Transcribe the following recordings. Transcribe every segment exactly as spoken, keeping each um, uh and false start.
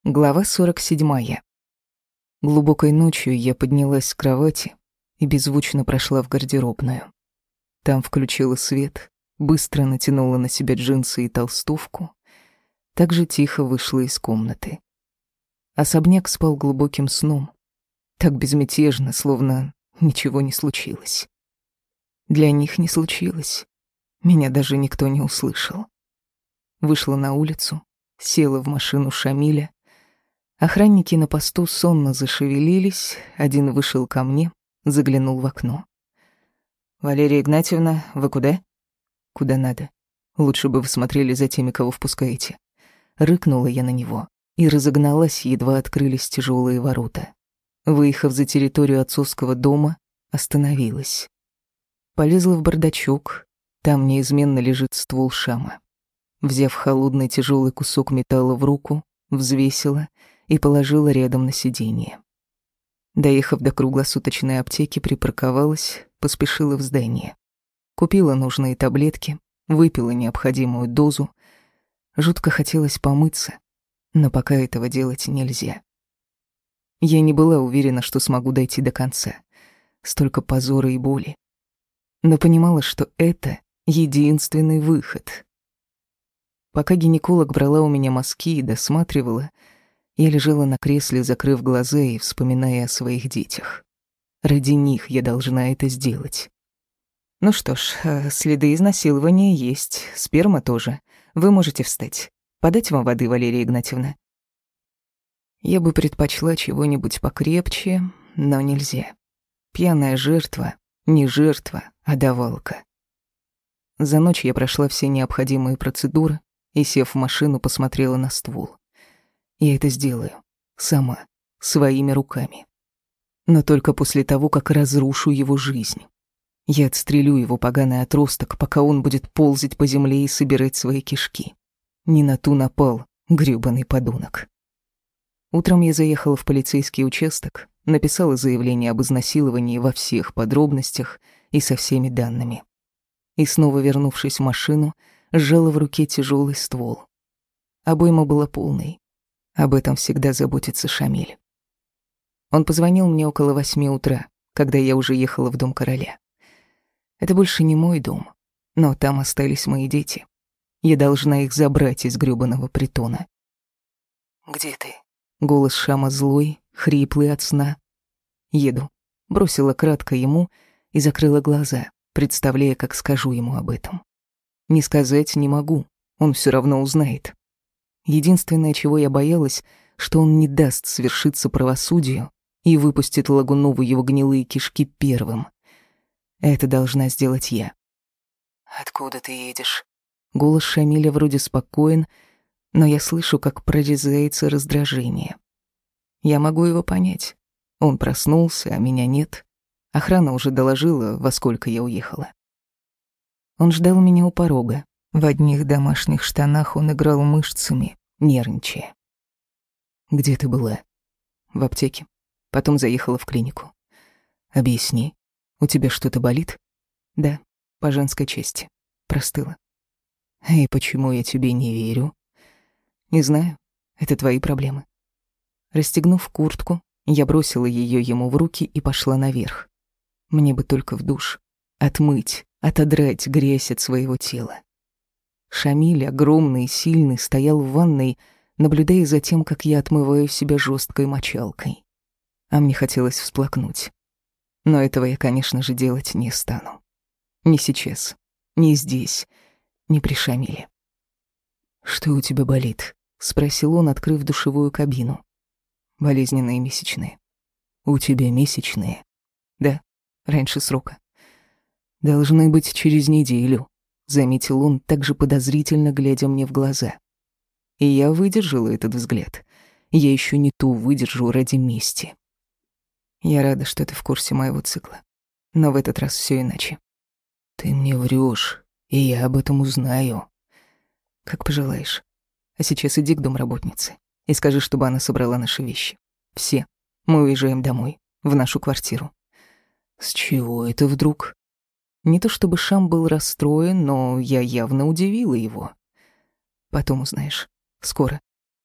Глава сорок седьмая. Глубокой ночью я поднялась с кровати и беззвучно прошла в гардеробную. Там включила свет, быстро натянула на себя джинсы и толстовку, также тихо вышла из комнаты. Особняк спал глубоким сном, так безмятежно, словно ничего не случилось. Для них не случилось, меня даже никто не услышал. Вышла на улицу, села в машину Шамиля. Охранники на посту сонно зашевелились, один вышел ко мне, заглянул в окно. «Валерия Игнатьевна, вы куда?» «Куда надо. Лучше бы вы смотрели за теми, кого впускаете». Рыкнула я на него и разогналась, едва открылись тяжелые ворота. Выехав за территорию отцовского дома, остановилась. Полезла в бардачок, там неизменно лежит ствол Шама. Взяв холодный тяжелый кусок металла в руку, взвесила и положила рядом на сиденье. Доехав до круглосуточной аптеки, припарковалась, поспешила в здание. Купила нужные таблетки, выпила необходимую дозу. Жутко хотелось помыться, но пока этого делать нельзя. Я не была уверена, что смогу дойти до конца. Столько позора и боли. Но понимала, что это единственный выход. Пока гинеколог брала у меня мазки и досматривала, я лежала на кресле, закрыв глаза и вспоминая о своих детях. Ради них я должна это сделать. Ну что ж, следы изнасилования есть, сперма тоже. Вы можете встать. Подать вам воды, Валерия Игнатьевна? Я бы предпочла чего-нибудь покрепче, но нельзя. Пьяная жертва — не жертва, а давалка. За ночь я прошла все необходимые процедуры и, сев в машину, посмотрела на ствол. Я это сделаю. Сама. Своими руками. Но только после того, как разрушу его жизнь. Я отстрелю его поганый отросток, пока он будет ползать по земле и собирать свои кишки. Не на ту напал, грёбаный подонок. Утром я заехала в полицейский участок, написала заявление об изнасиловании во всех подробностях и со всеми данными. И снова, вернувшись в машину, сжала в руке тяжелый ствол. Обойма была полной. Об этом всегда заботится Шамиль. Он позвонил мне около восьми утра, когда я уже ехала в дом короля. Это больше не мой дом, но там остались мои дети. Я должна их забрать из грёбаного притона. «Где ты?» Голос Шама злой, хриплый от сна. «Еду». Бросила кратко ему и закрыла глаза, представляя, как скажу ему об этом. Не сказать не могу, он все равно узнает. Единственное, чего я боялась, что он не даст свершиться правосудию и выпустит Лагунову его гнилые кишки первым. Это должна сделать я. «Откуда ты едешь?» Голос Шамиля вроде спокоен, но я слышу, как прорезается раздражение. Я могу его понять. Он проснулся, а меня нет. Охрана уже доложила, во сколько я уехала. Он ждал меня у порога. В одних домашних штанах он играл мышцами, нервничая. «Где ты была?» «В аптеке. Потом заехала в клинику». «Объясни, у тебя что-то болит?» «Да, по женской чести. Простыла». «И почему я тебе не верю?» «Не знаю. Это твои проблемы». Расстегнув куртку, я бросила ее ему в руки и пошла наверх. Мне бы только в душ. Отмыть, отодрать грязь от своего тела. Шамиль, огромный и сильный, стоял в ванной, наблюдая за тем, как я отмываю себя жесткой мочалкой. А мне хотелось всплакнуть. Но этого я, конечно же, делать не стану. Не сейчас, не здесь, не при Шамиле. «Что у тебя болит?» — спросил он, открыв душевую кабину. «Болезненные месячные». «У тебя месячные?» «Да, раньше срока». «Должны быть через неделю», — заметил он, также подозрительно глядя мне в глаза. И я выдержала этот взгляд. Я еще не ту выдержу ради мести. Я рада, что ты в курсе моего цикла. Но в этот раз все иначе. Ты мне врешь, и я об этом узнаю. Как пожелаешь. А сейчас иди к домработнице и скажи, чтобы она собрала наши вещи. Все. Мы уезжаем домой, в нашу квартиру. С чего это вдруг? Не то чтобы Шам был расстроен, но я явно удивила его. Потом узнаешь. Скоро.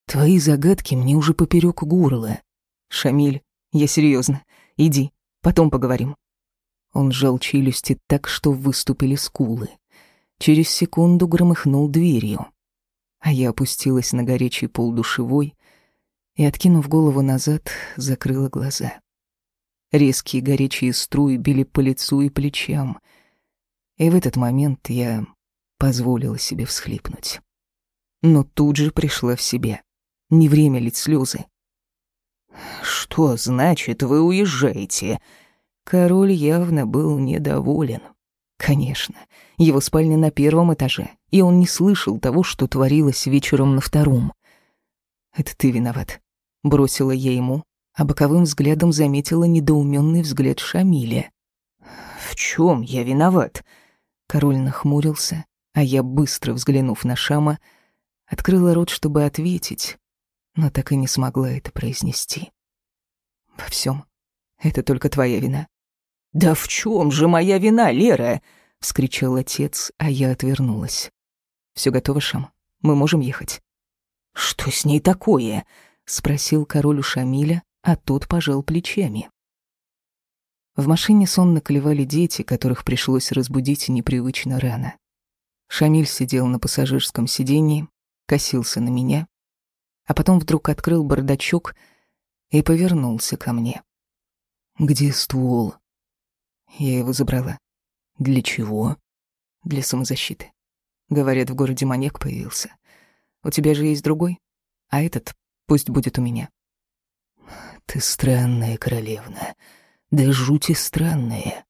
Твои загадки мне уже поперек горла. Шамиль, я серьезно. Иди, потом поговорим. Он сжал челюсти так, что выступили скулы. Через секунду громыхнул дверью. А я опустилась на горячий пол душевой и, откинув голову назад, закрыла глаза. Резкие горячие струи били по лицу и плечам. И в этот момент я позволила себе всхлипнуть. Но тут же пришла в себя. Не время лить слезы. «Что значит, вы уезжаете?» Король явно был недоволен. Конечно, его спальня на первом этаже, и он не слышал того, что творилось вечером на втором. «Это ты виноват», — бросила я ему, а боковым взглядом заметила недоуменный взгляд Шамиля. «В чем я виноват?» Король нахмурился, а я, быстро взглянув на Шама, открыла рот, чтобы ответить, но так и не смогла это произнести. «Во всем. Это только твоя вина». «Да в чем же моя вина, Лера?» — вскричал отец, а я отвернулась. «Все готово, Шам? Мы можем ехать?» «Что с ней такое?» — спросил король у Шамиля, а тот пожал плечами. В машине сонно клевали дети, которых пришлось разбудить непривычно рано. Шамиль сидел на пассажирском сиденье, косился на меня, а потом вдруг открыл бардачок и повернулся ко мне. «Где ствол?» Я его забрала. «Для чего?» «Для самозащиты. Говорят, в городе маньяк появился. У тебя же есть другой, а этот пусть будет у меня». «Ты странная, королевна. Да жути странная.